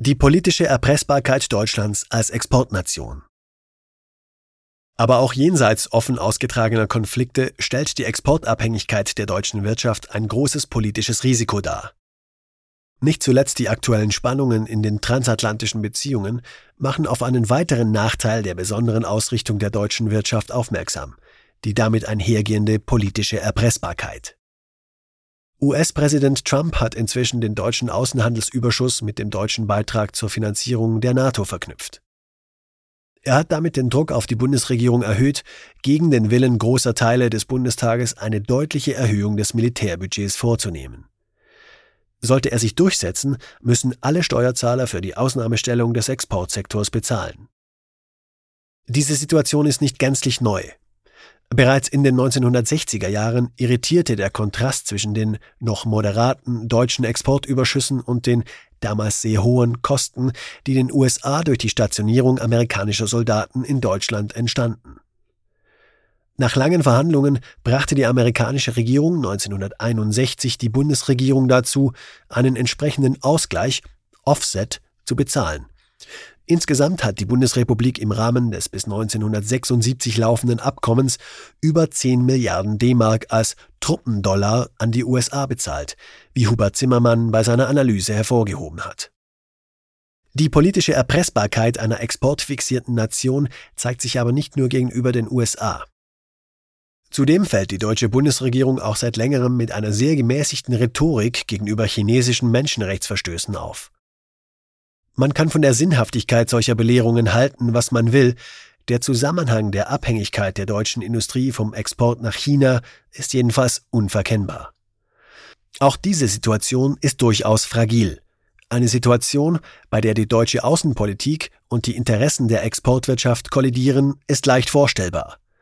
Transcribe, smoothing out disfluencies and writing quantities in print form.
Die politische Erpressbarkeit Deutschlands als Exportnation. Aber auch jenseits offen ausgetragener Konflikte stellt die Exportabhängigkeit der deutschen Wirtschaft ein großes politisches Risiko dar. Nicht zuletzt die aktuellen Spannungen in den transatlantischen Beziehungen machen auf einen weiteren Nachteil der besonderen Ausrichtung der deutschen Wirtschaft aufmerksam, die damit einhergehende politische Erpressbarkeit. US-Präsident Trump hat inzwischen den deutschen Außenhandelsüberschuss mit dem deutschen Beitrag zur Finanzierung der NATO verknüpft. Er hat damit den Druck auf die Bundesregierung erhöht, gegen den Willen großer Teile des Bundestages eine deutliche Erhöhung des Militärbudgets vorzunehmen. Sollte er sich durchsetzen, müssen alle Steuerzahler für die Ausnahmestellung des Exportsektors bezahlen. Diese Situation ist nicht gänzlich neu. Bereits in den 1960er Jahren irritierte der Kontrast zwischen den noch moderaten deutschen Exportüberschüssen und den damals sehr hohen Kosten, die den USA durch die Stationierung amerikanischer Soldaten in Deutschland entstanden. Nach langen Verhandlungen brachte die amerikanische Regierung 1961 die Bundesregierung dazu, einen entsprechenden Ausgleich, Offset, zu bezahlen. Insgesamt hat die Bundesrepublik im Rahmen des bis 1976 laufenden Abkommens über 10 Milliarden D-Mark als Truppendollar an die USA bezahlt, wie Hubert Zimmermann bei seiner Analyse hervorgehoben hat. Die politische Erpressbarkeit einer exportfixierten Nation zeigt sich aber nicht nur gegenüber den USA. Zudem fällt die deutsche Bundesregierung auch seit längerem mit einer sehr gemäßigten Rhetorik gegenüber chinesischen Menschenrechtsverstößen auf. Man kann von der Sinnhaftigkeit solcher Belehrungen halten, was man will. Der Zusammenhang der Abhängigkeit der deutschen Industrie vom Export nach China ist jedenfalls unverkennbar. Auch diese Situation ist durchaus fragil. Eine Situation, bei der die deutsche Außenpolitik und die Interessen der Exportwirtschaft kollidieren, ist leicht vorstellbar.